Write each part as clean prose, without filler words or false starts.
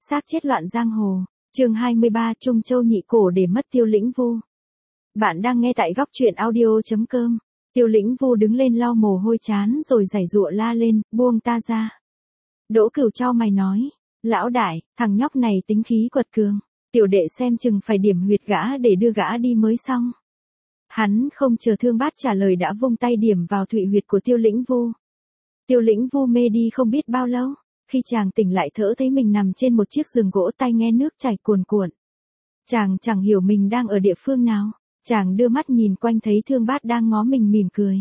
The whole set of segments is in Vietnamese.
Xác chết loạn giang hồ. Chương 23 Trung Châu nhị cổ để mất Tiêu Lĩnh Vu. Bạn đang nghe tại góc truyện audio.com. Tiêu Lĩnh Vu đứng lên lau mồ hôi chán rồi giãy giụa la lên, buông ta ra. Đỗ Cửu chau mày nói, lão đại, thằng nhóc này tính khí quật cường, tiểu đệ xem chừng phải điểm huyệt gã để đưa gã đi mới xong. Hắn không chờ Thương Bát trả lời đã vung tay điểm vào thụy huyệt của Tiêu Lĩnh Vu. Tiêu Lĩnh Vu mê đi không biết bao lâu, khi chàng tỉnh lại thở thấy mình nằm trên một chiếc giường gỗ tai nghe nước chảy cuồn cuộn. Chàng chẳng hiểu mình đang ở địa phương nào, chàng đưa mắt nhìn quanh thấy Thương Bát đang ngó mình mỉm cười.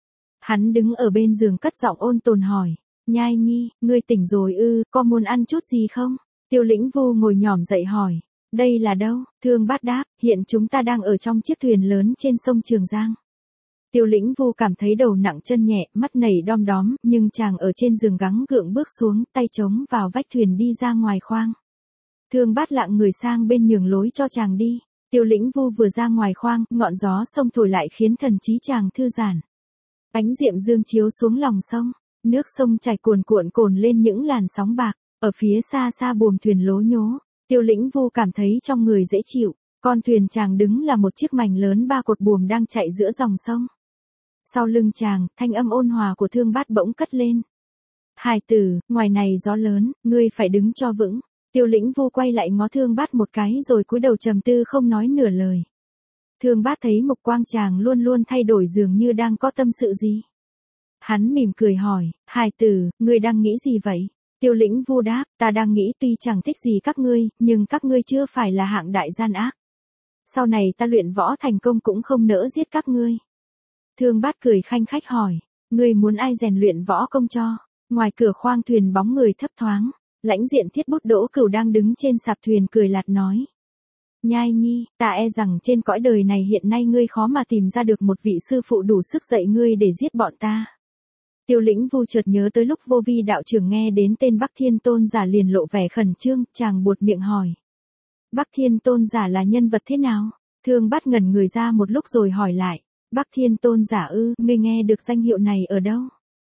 Hắn đứng ở bên giường cất giọng ôn tồn hỏi, Nhai Nhi, ngươi tỉnh rồi ư, có muốn ăn chút gì không? Tiêu Lĩnh Vu ngồi nhỏm dậy hỏi, đây là đâu? Thương Bát đáp, hiện chúng ta đang ở trong chiếc thuyền lớn trên sông Trường Giang. Tiêu Lĩnh Vu cảm thấy đầu nặng chân nhẹ, mắt nảy đom đóm, nhưng chàng ở trên giường gắng gượng bước xuống, tay chống vào vách thuyền đi ra ngoài khoang. Thương Bát lặng người sang bên nhường lối cho chàng đi. Tiêu Lĩnh Vu vừa ra ngoài khoang, ngọn gió sông thổi lại khiến thần trí chàng thư giãn. Ánh diệm dương chiếu xuống lòng sông, nước sông chảy cuồn cuộn cồn lên những làn sóng bạc, ở phía xa xa buồm thuyền lố nhố. Tiêu Lĩnh Vu cảm thấy trong người dễ chịu, con thuyền chàng đứng là một chiếc mành lớn 3 cột buồm đang chạy giữa dòng sông. Sau lưng chàng, thanh âm ôn hòa của Thương Bát bỗng cất lên. Hài tử, ngoài này gió lớn, ngươi phải đứng cho vững. Tiêu Lĩnh Vu quay lại ngó Thương Bát một cái rồi cúi đầu trầm tư không nói nửa lời. Thương Bát thấy mục quang chàng luôn luôn thay đổi dường như đang có tâm sự gì. Hắn mỉm cười hỏi, hài tử, ngươi đang nghĩ gì vậy? Tiêu Lĩnh Vu đáp, ta đang nghĩ tuy chẳng thích gì các ngươi, nhưng các ngươi chưa phải là hạng đại gian ác. Sau này ta luyện võ thành công cũng không nỡ giết các ngươi. Thương Bát cười khanh khách hỏi, ngươi muốn ai rèn luyện võ công cho? Ngoài cửa khoang thuyền bóng người thấp thoáng, lãnh diện Thiết Bút Đỗ Cửu đang đứng trên sạp thuyền cười lạt nói. Nhai Nhi, ta e rằng trên cõi đời này hiện nay ngươi khó mà tìm ra được một vị sư phụ đủ sức dạy ngươi để giết bọn ta. Tiêu Lĩnh Vu chợt nhớ tới lúc Vô Vi đạo trưởng nghe đến tên Bắc Thiên Tôn giả liền lộ vẻ khẩn trương, chàng buột miệng hỏi. Bắc Thiên Tôn giả là nhân vật thế nào? Thương Bát ngẩn người ra một lúc rồi hỏi lại. Bắc Thiên Tôn giả ư, ngươi nghe được danh hiệu này ở đâu?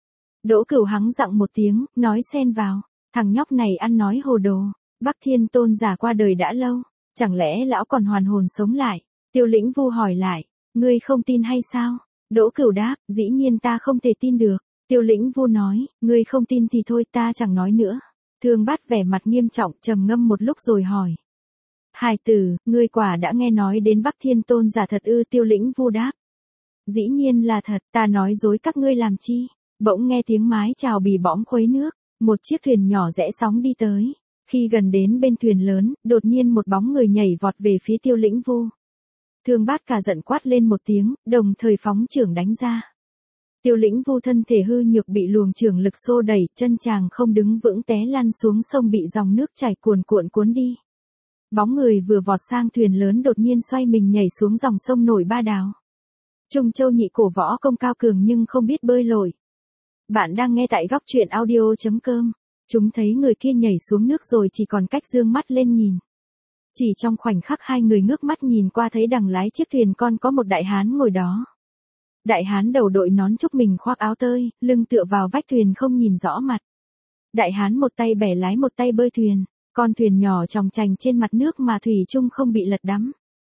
Đỗ Cửu hắng giọng một tiếng, nói xen vào, thằng nhóc này ăn nói hồ đồ, Bắc Thiên Tôn giả qua đời đã lâu, chẳng lẽ lão còn hoàn hồn sống lại? Tiêu Lĩnh Vu hỏi lại, ngươi không tin hay sao? Đỗ Cửu đáp, dĩ nhiên ta không thể tin được. Tiêu Lĩnh Vu nói, ngươi không tin thì thôi ta chẳng nói nữa. Thương Bát vẻ mặt nghiêm trọng trầm ngâm một lúc rồi hỏi. Hài tử, ngươi quả đã nghe nói đến Bắc Thiên Tôn giả thật ư? Tiêu Lĩnh Vu đáp. Dĩ nhiên là thật, ta nói dối các ngươi làm chi? Bỗng nghe tiếng mái chào bì bõm khuấy nước, một chiếc thuyền nhỏ rẽ sóng đi tới. Khi gần đến bên thuyền lớn, đột nhiên một bóng người nhảy vọt về phía Tiêu Lĩnh Vu. Thương Bát cả giận quát lên một tiếng, đồng thời phóng chưởng đánh ra. Tiêu Lĩnh Vu thân thể hư nhược bị luồng chưởng lực xô đẩy, chân chàng không đứng vững té lăn xuống sông bị dòng nước chảy cuồn cuộn cuốn đi. Bóng người vừa vọt sang thuyền lớn đột nhiên xoay mình nhảy xuống dòng sông nổi ba đào. Trung Châu nhị cổ võ công cao cường nhưng không biết bơi lội. Bạn đang nghe tại góc truyện audio.com. Chúng thấy người kia nhảy xuống nước rồi chỉ còn cách dương mắt lên nhìn. Chỉ trong khoảnh khắc hai người ngước mắt nhìn qua thấy đằng lái chiếc thuyền con có một đại hán ngồi đó. Đại hán đầu đội nón trúc mình khoác áo tơi, lưng tựa vào vách thuyền không nhìn rõ mặt. Đại hán một tay bẻ lái một tay bơi thuyền, con thuyền nhỏ chòng chành trên mặt nước mà thủy chung không bị lật đắm.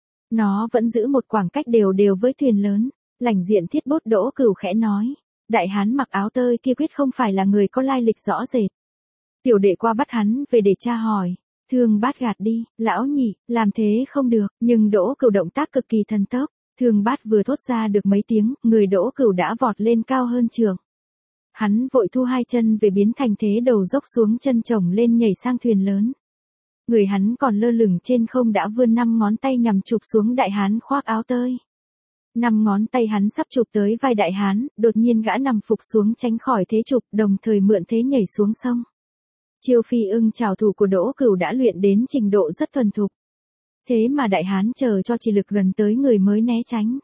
Nó vẫn giữ một khoảng cách đều đều với thuyền lớn. Lãnh diện Thiết Bút Đỗ Cửu khẽ nói, đại hán mặc áo tơi kia quyết không phải là người có lai lịch rõ rệt. Tiểu đệ qua bắt hắn về để tra hỏi. Thương Bát gạt đi, lão nhị, làm thế không được, nhưng Đỗ Cửu động tác cực kỳ thần tốc. Thương Bát vừa thốt ra được mấy tiếng, người Đỗ Cửu đã vọt lên cao hơn chưởng. Hắn vội thu hai chân về biến thành thế đầu dốc xuống chân chồng lên nhảy sang thuyền lớn. Người hắn còn lơ lửng trên không đã vươn 5 ngón tay nhằm chụp xuống đại hán khoác áo tơi. 5 ngón tay hắn sắp chụp tới vai đại hán, đột nhiên gã nằm phục xuống tránh khỏi thế chụp, đồng thời mượn thế nhảy xuống sông. Chiêu phi ưng trảo thủ của Đỗ Cửu đã luyện đến trình độ rất thuần thục. Thế mà đại hán chờ cho chỉ lực gần tới người mới né tránh.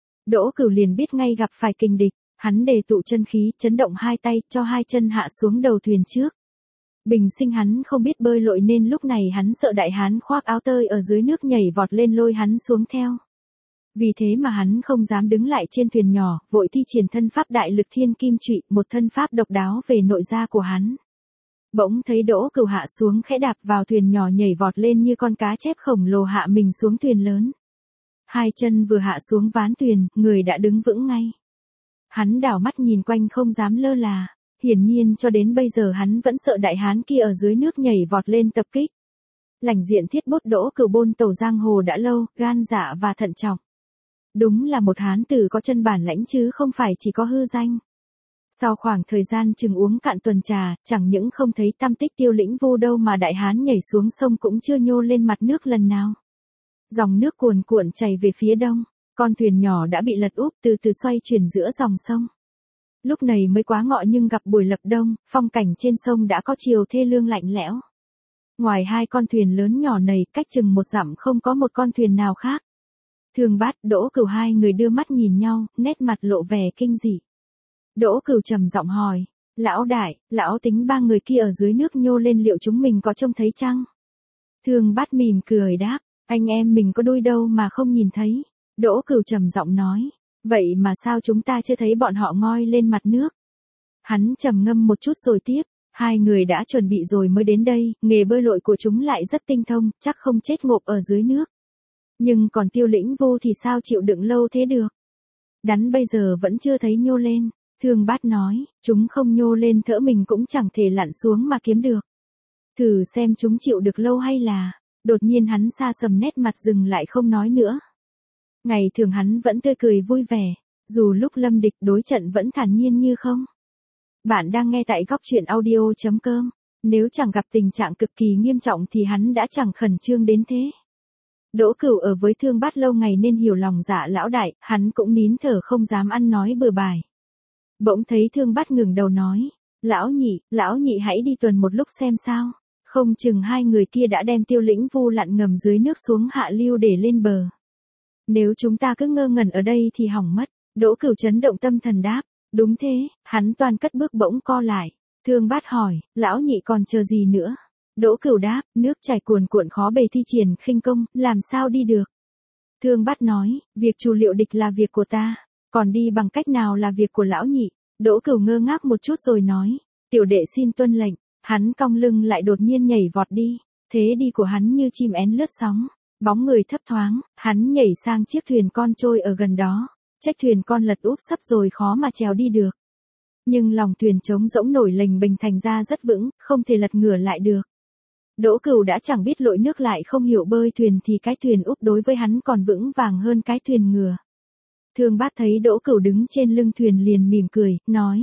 Đỗ Cửu liền biết ngay gặp phải kình địch, hắn đề tụ chân khí, chấn động hai tay, cho hai chân hạ xuống đầu thuyền trước. Bình sinh hắn không biết bơi lội nên lúc này hắn sợ đại hán khoác áo tơi ở dưới nước nhảy vọt lên lôi hắn xuống theo. Vì thế mà hắn không dám đứng lại trên thuyền nhỏ, vội thi triển thân pháp đại lực thiên kim trụy, một thân pháp độc đáo về nội gia của hắn. Bỗng thấy Đỗ Cửu hạ xuống khẽ đạp vào thuyền nhỏ nhảy vọt lên như con cá chép khổng lồ hạ mình xuống thuyền lớn. Hai chân vừa hạ xuống ván thuyền, người đã đứng vững ngay. Hắn đảo mắt nhìn quanh không dám lơ là, hiển nhiên cho đến bây giờ hắn vẫn sợ đại hán kia ở dưới nước nhảy vọt lên tập kích. Lãnh diện thiết bốt Đỗ Cửu bôn tàu giang hồ đã lâu, gan dạ và thận trọng. Đúng là một hán tử có chân bản lãnh chứ không phải chỉ có hư danh. Sau khoảng thời gian chừng uống cạn tuần trà, chẳng những không thấy tăm tích Tiêu Lĩnh Vu đâu mà đại hán nhảy xuống sông cũng chưa nhô lên mặt nước lần nào. Dòng nước cuồn cuộn chảy về phía đông, con thuyền nhỏ đã bị lật úp từ từ xoay chuyển giữa dòng sông. Lúc này mới quá ngọ nhưng gặp buổi lập đông, phong cảnh trên sông đã có chiều thê lương lạnh lẽo. Ngoài hai con thuyền lớn nhỏ này, cách chừng một dặm không có một con thuyền nào khác. Thương Bát, Đỗ Cửu hai người đưa mắt nhìn nhau, nét mặt lộ vẻ kinh dị. Đỗ Cửu trầm giọng hỏi, lão đại, lão tính ba người kia ở dưới nước nhô lên liệu chúng mình có trông thấy chăng? Thương Bát mỉm cười đáp, anh em mình có đuôi đâu mà không nhìn thấy. Đỗ Cửu trầm giọng nói, vậy mà sao chúng ta chưa thấy bọn họ ngoi lên mặt nước? Hắn trầm ngâm một chút rồi tiếp, hai người đã chuẩn bị rồi mới đến đây, nghề bơi lội của chúng lại rất tinh thông, chắc không chết ngộp ở dưới nước. Nhưng còn Tiêu Lĩnh Vu thì sao chịu đựng lâu thế được? Đắn bây giờ vẫn chưa thấy nhô lên. Thương Bát nói, chúng không nhô lên thỡ mình cũng chẳng thể lặn xuống mà kiếm được. Thử xem chúng chịu được lâu hay là... Đột nhiên hắn xa sầm nét mặt dừng lại không nói nữa. Ngày thường hắn vẫn tươi cười vui vẻ, dù lúc lâm địch đối trận vẫn thản nhiên như không. Bạn đang nghe tại góc truyện audio.com. Nếu chẳng gặp tình trạng cực kỳ nghiêm trọng thì hắn đã chẳng khẩn trương đến thế. Đỗ Cửu ở với Thương Bát lâu ngày nên hiểu lòng dạ lão đại, hắn cũng nín thở không dám ăn nói bừa bãi. Bỗng thấy Thương Bát ngừng đầu nói, lão nhị hãy đi tuần một lúc xem sao. Không chừng hai người kia đã đem Tiêu Lĩnh Vu lặn ngầm dưới nước xuống hạ lưu để lên bờ. Nếu chúng ta cứ ngơ ngẩn ở đây thì hỏng mất. Đỗ Cửu chấn động tâm thần đáp, đúng thế, hắn toàn cất bước bỗng co lại. Thương Bát hỏi, lão nhị còn chờ gì nữa? Đỗ Cửu đáp, nước chảy cuồn cuộn khó bề thi triển khinh công, làm sao đi được? Thương Bát nói, việc trù liệu địch là việc của ta, còn đi bằng cách nào là việc của lão nhị. Đỗ Cửu ngơ ngác một chút rồi nói, tiểu đệ xin tuân lệnh. Hắn cong lưng lại đột nhiên nhảy vọt đi, thế đi của hắn như chim én lướt sóng, bóng người thấp thoáng, hắn nhảy sang chiếc thuyền con trôi ở gần đó, trách thuyền con lật úp sấp rồi khó mà trèo đi được. Nhưng lòng thuyền trống rỗng nổi lềnh bềnh thành ra rất vững, không thể lật ngửa lại được. Đỗ Cửu đã chẳng biết lội nước lại không hiểu bơi thuyền thì cái thuyền úp đối với hắn còn vững vàng hơn cái thuyền ngửa. Thương Bát thấy Đỗ Cửu đứng trên lưng thuyền liền mỉm cười, nói.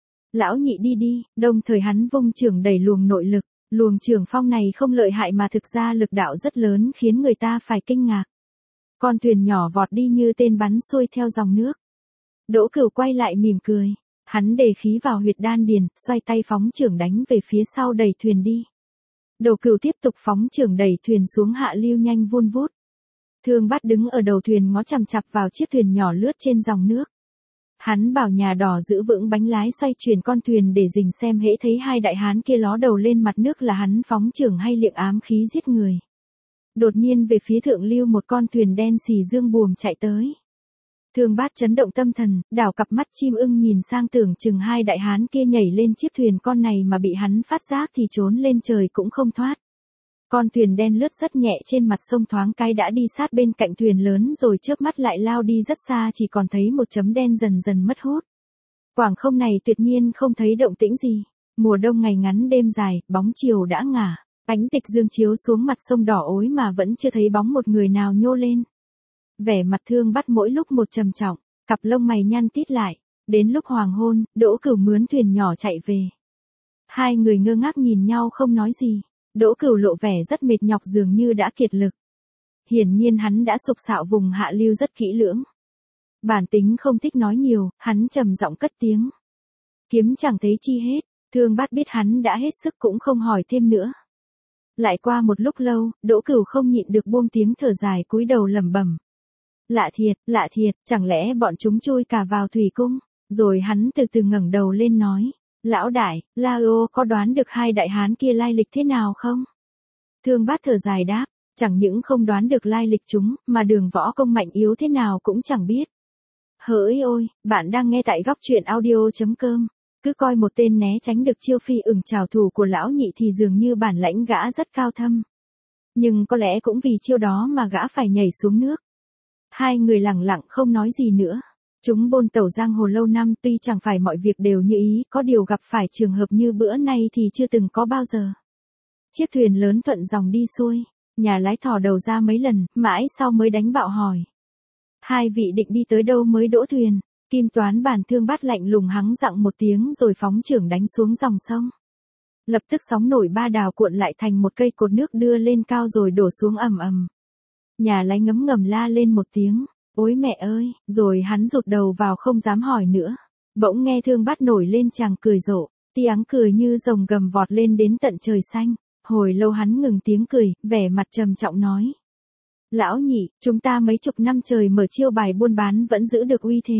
Lão nhị đi đi, đồng thời hắn vung chưởng đẩy luồng nội lực, luồng chưởng phong này không lợi hại mà thực ra lực đạo rất lớn khiến người ta phải kinh ngạc. Con thuyền nhỏ vọt đi như tên bắn xuôi theo dòng nước. Đỗ Cửu quay lại mỉm cười, hắn đề khí vào huyệt đan điền, xoay tay phóng chưởng đánh về phía sau đẩy thuyền đi. Đỗ Cửu tiếp tục phóng chưởng đẩy thuyền xuống hạ lưu nhanh vun vút. Thương Bát đứng ở đầu thuyền ngó chằm chằm vào chiếc thuyền nhỏ lướt trên dòng nước. Hắn bảo nhà đò giữ vững bánh lái xoay chuyển con thuyền để rình xem hễ thấy hai đại hán kia ló đầu lên mặt nước là hắn phóng chưởng hay liệng ám khí giết người. Đột nhiên về phía thượng lưu một con thuyền đen xì dương buồm chạy tới. Thương Bát chấn động tâm thần, đảo cặp mắt chim ưng nhìn sang tưởng chừng hai đại hán kia nhảy lên chiếc thuyền con này mà bị hắn phát giác thì trốn lên trời cũng không thoát. Con thuyền đen lướt rất nhẹ trên mặt sông thoáng cái đã đi sát bên cạnh thuyền lớn rồi chớp mắt lại lao đi rất xa chỉ còn thấy một chấm đen dần dần mất hút. Quảng không này tuyệt nhiên không thấy động tĩnh gì. Mùa đông ngày ngắn đêm dài, bóng chiều đã ngả. Ánh tịch dương chiếu xuống mặt sông đỏ ối mà vẫn chưa thấy bóng một người nào nhô lên. Vẻ mặt Thương Bát mỗi lúc một trầm trọng, cặp lông mày nhăn tít lại. Đến lúc hoàng hôn, Đỗ Cửu mướn thuyền nhỏ chạy về. Hai người ngơ ngác nhìn nhau không nói gì. Đỗ Cửu lộ vẻ rất mệt nhọc dường như đã kiệt lực. Hiển nhiên hắn đã sục sạo vùng hạ lưu rất kỹ lưỡng. Bản tính không thích nói nhiều, hắn trầm giọng cất tiếng. Kiếm chẳng thấy chi hết, Thương Bát biết hắn đã hết sức cũng không hỏi thêm nữa. Lại qua một lúc lâu, Đỗ Cửu không nhịn được buông tiếng thở dài cúi đầu lẩm bẩm. Lạ thiệt, chẳng lẽ bọn chúng chui cả vào thủy cung? Rồi hắn từ từ ngẩng đầu lên nói. Lão đại, Lao có đoán được hai đại hán kia lai lịch thế nào không? Thương Bát thở dài đáp, chẳng những không đoán được lai lịch chúng, mà đường võ công mạnh yếu thế nào cũng chẳng biết. Hỡi ôi, bạn đang nghe tại góc truyện audio.com. Cứ coi một tên né tránh được chiêu phi ửng trảo thủ của lão nhị thì dường như bản lãnh gã rất cao thâm. Nhưng có lẽ cũng vì chiêu đó mà gã phải nhảy xuống nước. Hai người lẳng lặng không nói gì nữa. Chúng bôn tẩu giang hồ lâu năm tuy chẳng phải mọi việc đều như ý, có điều gặp phải trường hợp như bữa nay thì chưa từng có bao giờ. Chiếc thuyền lớn thuận dòng đi xuôi, nhà lái thò đầu ra mấy lần, mãi sau mới đánh bạo hỏi. Hai vị định đi tới đâu mới đỗ thuyền? Kim Toán Bản Thương Bát lạnh lùng hắng giọng một tiếng rồi phóng chưởng đánh xuống dòng sông. Lập tức sóng nổi ba đào cuộn lại thành một cây cột nước đưa lên cao rồi đổ xuống ầm ầm. Nhà lái ngấm ngầm la lên một tiếng, ôi mẹ ơi, rồi hắn rụt đầu vào không dám hỏi nữa. Bỗng nghe Thương Bát nổi lên chàng cười rộ, tiếng cười như rồng gầm vọt lên đến tận trời xanh. Hồi lâu hắn ngừng tiếng cười, vẻ mặt trầm trọng nói. Lão nhị, chúng ta mấy chục năm trời mở chiêu bài buôn bán vẫn giữ được uy thế.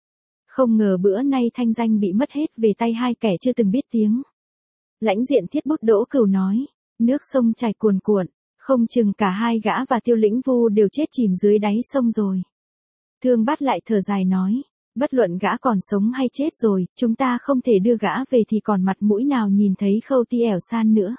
Không ngờ bữa nay thanh danh bị mất hết về tay hai kẻ chưa từng biết tiếng. Lãnh Diện Thiết Bút Đỗ Cửu nói, nước sông chảy cuồn cuộn, không chừng cả hai gã và Tiêu Lĩnh Vu đều chết chìm dưới đáy sông rồi. Thương Bát lại thở dài nói, bất luận gã còn sống hay chết rồi, chúng ta không thể đưa gã về thì còn mặt mũi nào nhìn thấy Khâu Ti Ẻo San nữa.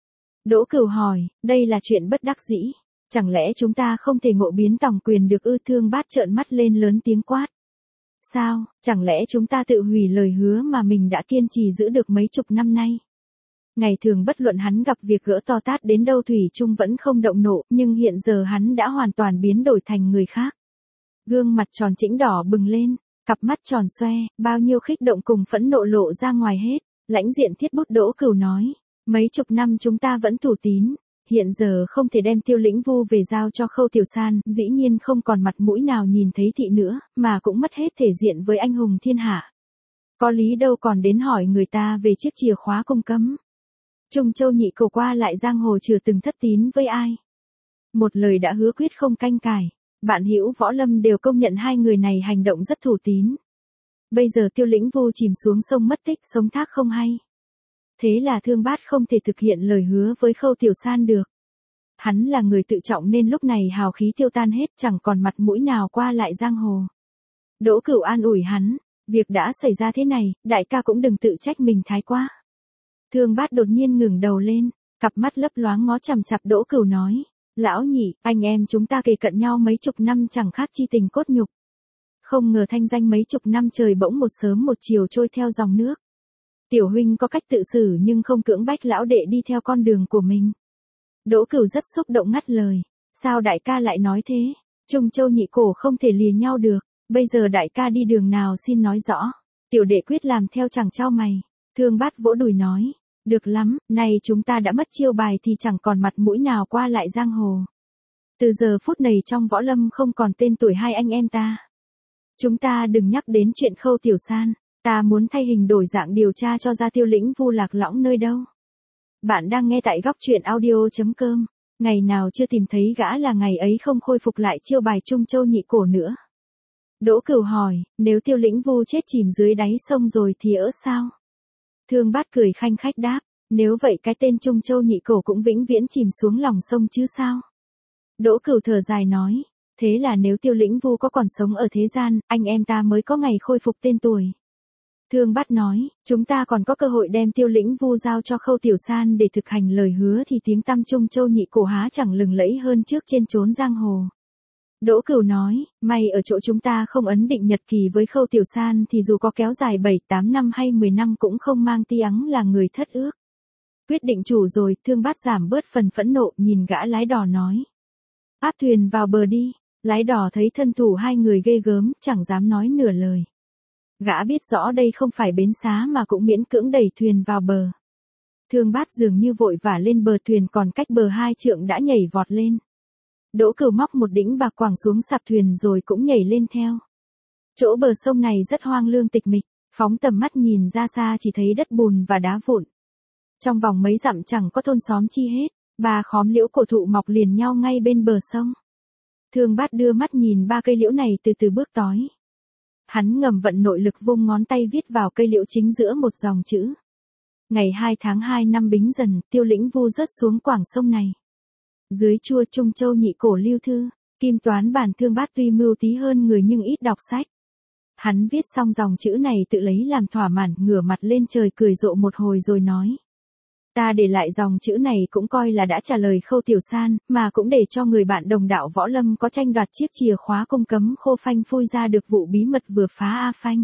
Đỗ Cửu hỏi, đây là chuyện bất đắc dĩ, chẳng lẽ chúng ta không thể ngộ biến tòng quyền được ư? Thương Bát trợn mắt lên lớn tiếng quát. Sao, chẳng lẽ chúng ta tự hủy lời hứa mà mình đã kiên trì giữ được mấy chục năm nay? Ngày thường bất luận hắn gặp việc gỡ to tát đến đâu thủy chung vẫn không động nộ, nhưng hiện giờ hắn đã hoàn toàn biến đổi thành người khác. Gương mặt tròn trĩnh đỏ bừng lên, cặp mắt tròn xoe, bao nhiêu khích động cùng phẫn nộ lộ ra ngoài hết. Lãnh Diện Thiết Bút Đỗ Cửu nói, mấy chục năm chúng ta vẫn thủ tín, hiện giờ không thể đem Tiêu Lĩnh Vu về giao cho Khâu Tiểu San, dĩ nhiên không còn mặt mũi nào nhìn thấy thị nữa, mà cũng mất hết thể diện với anh hùng thiên hạ. Có lý đâu còn đến hỏi người ta về chiếc chìa khóa cung cấm. Trung Châu Nhị Cổ qua lại giang hồ chưa từng thất tín với ai. Một lời đã hứa quyết không canh cải, bạn hữu võ lâm đều công nhận hai người này hành động rất thủ tín. Bây giờ Tiêu Lĩnh Vu chìm xuống sông mất tích sống thác không hay. Thế là Thương Bát không thể thực hiện lời hứa với Khâu Tiểu San được. Hắn là người tự trọng nên lúc này hào khí tiêu tan hết, chẳng còn mặt mũi nào qua lại giang hồ. Đỗ Cửu an ủi hắn, việc đã xảy ra thế này, đại ca cũng đừng tự trách mình thái quá. Thương Bát đột nhiên ngừng đầu lên, cặp mắt lấp loáng ngó chằm chằm Đỗ Cửu nói, lão nhị, anh em chúng ta kề cận nhau mấy chục năm chẳng khác chi tình cốt nhục. Không ngờ thanh danh mấy chục năm trời bỗng một sớm một chiều trôi theo dòng nước. Tiểu huynh có cách tự xử nhưng không cưỡng bách lão đệ đi theo con đường của mình. Đỗ Cửu rất xúc động ngắt lời, sao đại ca lại nói thế? Trung Châu Nhị Cổ không thể lìa nhau được, bây giờ đại ca đi đường nào xin nói rõ. Tiểu đệ quyết làm theo chàng trao mày. Thương Bát vỗ đùi nói, được lắm, nay chúng ta đã mất chiêu bài thì chẳng còn mặt mũi nào qua lại giang hồ. Từ giờ phút này trong võ lâm không còn tên tuổi hai anh em ta. Chúng ta đừng nhắc đến chuyện Khâu Tiểu San, ta muốn thay hình đổi dạng điều tra cho ra Tiêu Lĩnh Vu lạc lõng nơi đâu. Bạn đang nghe tại góc truyện audio.com, ngày nào chưa tìm thấy gã là ngày ấy không khôi phục lại chiêu bài Trung Châu Nhị Cổ nữa. Đỗ Cửu hỏi, nếu Tiêu Lĩnh Vu chết chìm dưới đáy sông rồi thì ỡ sao? Thương Bát cười khanh khách đáp, nếu vậy cái tên Trung Châu Nhị Cổ cũng vĩnh viễn chìm xuống lòng sông chứ sao? Đỗ Cửu thở dài nói, thế là nếu Tiêu Lĩnh Vu có còn sống ở thế gian, anh em ta mới có ngày khôi phục tên tuổi. Thương Bát nói, chúng ta còn có cơ hội đem Tiêu Lĩnh Vu giao cho Khâu Tiểu San để thực hành lời hứa thì tiếng tăm Trung Châu Nhị Cổ há chẳng lừng lẫy hơn trước trên chốn giang hồ. Đỗ Cửu nói, may ở chỗ chúng ta không ấn định nhật kỳ với Khâu Tiểu San thì dù có kéo dài 7-8 năm hay 10 năm cũng không mang tiếng là người thất ước. Quyết định chủ rồi, Thương Bát giảm bớt phần phẫn nộ nhìn gã lái đò nói. Áp thuyền vào bờ đi, lái đò thấy thân thủ hai người ghê gớm, chẳng dám nói nửa lời. Gã biết rõ đây không phải bến xá mà cũng miễn cưỡng đẩy thuyền vào bờ. Thương Bát dường như vội vã lên bờ, thuyền còn cách bờ 2 trượng đã nhảy vọt lên. Đỗ Cửu móc một đĩnh bạc quẳng xuống sạp thuyền rồi cũng nhảy lên theo. Chỗ bờ sông này rất hoang lương tịch mịch, phóng tầm mắt nhìn ra xa chỉ thấy đất bùn và đá vụn. Trong vòng mấy dặm chẳng có thôn xóm chi hết, 3 khóm liễu cổ thụ mọc liền nhau ngay bên bờ sông. Thương Bát đưa mắt nhìn 3 cây liễu này từ từ bước tới. Hắn ngầm vận nội lực vung ngón tay viết vào cây liễu chính giữa một dòng chữ. Ngày 2 tháng 2 năm Bính Dần, Tiêu Lĩnh Vu rớt xuống quảng sông này. Dưới chua Trung Châu Nhị Cổ lưu thư, Kim Toán Bản Thương Bát tuy mưu tí hơn người nhưng ít đọc sách. Hắn viết xong dòng chữ này tự lấy làm thỏa mãn, ngửa mặt lên trời cười rộ một hồi rồi nói. Ta để lại dòng chữ này cũng coi là đã trả lời Khâu Tiểu San, mà cũng để cho người bạn đồng đạo Võ Lâm có tranh đoạt chiếc chìa khóa cung cấm Khô Phanh phui ra được vụ bí mật vừa phá A Phanh.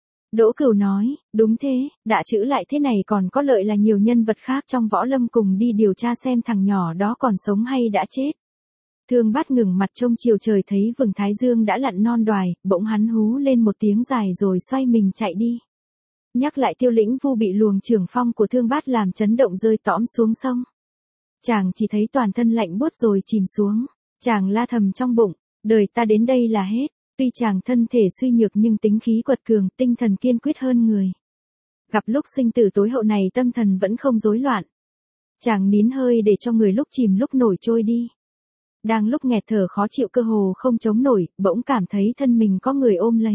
Đỗ Cửu nói, đúng thế, đã chữ lại thế này còn có lợi là nhiều nhân vật khác trong Võ Lâm cùng đi điều tra xem thằng nhỏ đó còn sống hay đã chết. Thương Bát ngừng mặt trông chiều trời thấy vầng thái dương đã lặn non đoài, bỗng hắn hú lên một tiếng dài rồi xoay mình chạy đi. Nhắc lại Tiêu Lĩnh Vu bị luồng trường phong của Thương Bát làm chấn động rơi tõm xuống sông. Chàng chỉ thấy toàn thân lạnh buốt rồi chìm xuống. Chàng la thầm trong bụng, đời ta đến đây là hết. Tuy chàng thân thể suy nhược nhưng tính khí quật cường, tinh thần kiên quyết hơn người. Gặp lúc sinh tử tối hậu này tâm thần vẫn không rối loạn. Chàng nín hơi để cho người lúc chìm lúc nổi trôi đi. Đang lúc nghẹt thở khó chịu cơ hồ không chống nổi, bỗng cảm thấy thân mình có người ôm lấy.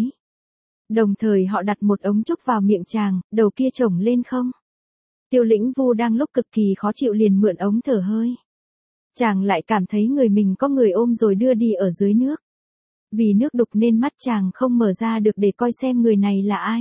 Đồng thời họ đặt một ống trúc vào miệng chàng, đầu kia chổng lên không. Tiêu Lĩnh Vu đang lúc cực kỳ khó chịu liền mượn ống thở hơi. Chàng lại cảm thấy người mình có người ôm rồi đưa đi ở dưới nước. Vì nước đục nên mắt chàng không mở ra được để coi xem người này là ai.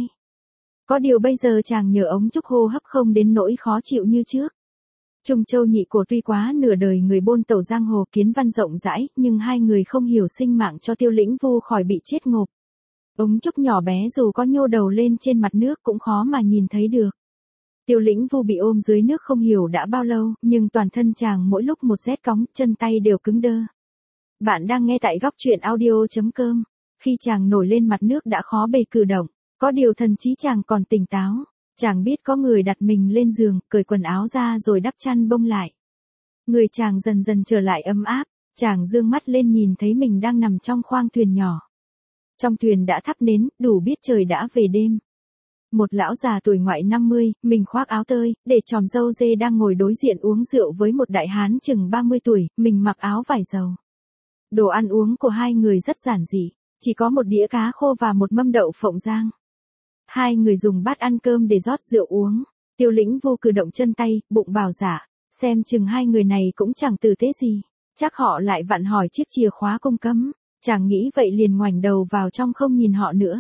Có điều bây giờ chàng nhờ ống trúc hô hấp không đến nỗi khó chịu như trước. Trung Châu Nhị Cổ tuy quá nửa đời người bôn tẩu giang hồ kiến văn rộng rãi, nhưng hai người không hiểu sinh mạng cho Tiêu Lĩnh Vu khỏi bị chết ngộp. Ống trúc nhỏ bé dù có nhô đầu lên trên mặt nước cũng khó mà nhìn thấy được. Tiêu Lĩnh Vu bị ôm dưới nước không hiểu đã bao lâu, nhưng toàn thân chàng mỗi lúc một rét cóng, chân tay đều cứng đơ. Bạn đang nghe tại góc truyện audio.com. Khi chàng nổi lên mặt nước đã khó bề cử động, có điều thần trí chàng còn tỉnh táo. Chàng biết có người đặt mình lên giường, cởi quần áo ra rồi đắp chăn bông lại. Người chàng dần dần trở lại ấm áp, chàng dương mắt lên nhìn thấy mình đang nằm trong khoang thuyền nhỏ. Trong thuyền đã thắp nến, đủ biết trời đã về đêm. Một lão già tuổi ngoại 50, mình khoác áo tơi, để tròm râu dê đang ngồi đối diện uống rượu với một đại hán chừng 30 tuổi, mình mặc áo vải dầu. Đồ ăn uống của hai người rất giản dị, chỉ có một đĩa cá khô và một mâm đậu phộng rang. Hai người dùng bát ăn cơm để rót rượu uống. Tiêu Lĩnh Vu cử động chân tay, bụng bảo dạ, xem chừng hai người này cũng chẳng tử tế gì, chắc họ lại vặn hỏi chiếc chìa khóa cung cấm. Chàng nghĩ vậy liền ngoảnh đầu vào trong không nhìn họ nữa.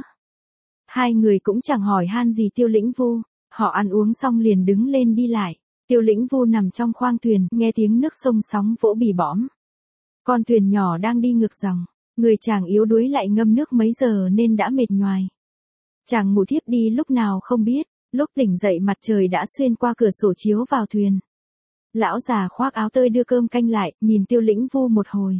Hai người cũng chẳng hỏi han gì Tiêu Lĩnh Vu, họ ăn uống xong liền đứng lên đi lại. Tiêu Lĩnh Vu nằm trong khoang thuyền, nghe tiếng nước sông sóng vỗ bì bõm. Con thuyền nhỏ đang đi ngược dòng, người chàng yếu đuối lại ngâm nước mấy giờ nên đã mệt nhoài. Chàng ngủ thiếp đi lúc nào không biết, lúc tỉnh dậy mặt trời đã xuyên qua cửa sổ chiếu vào thuyền. Lão già khoác áo tơi đưa cơm canh lại, nhìn Tiêu Lĩnh Vu một hồi.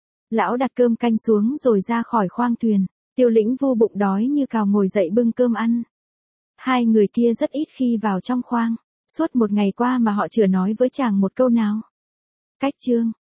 Lão đặt cơm canh xuống rồi ra khỏi khoang thuyền. Tiêu Lĩnh Vu bụng đói như cào ngồi dậy bưng cơm ăn. Hai người kia rất ít khi vào trong khoang. Suốt một ngày qua mà họ chưa nói với chàng một câu nào. Cách chương.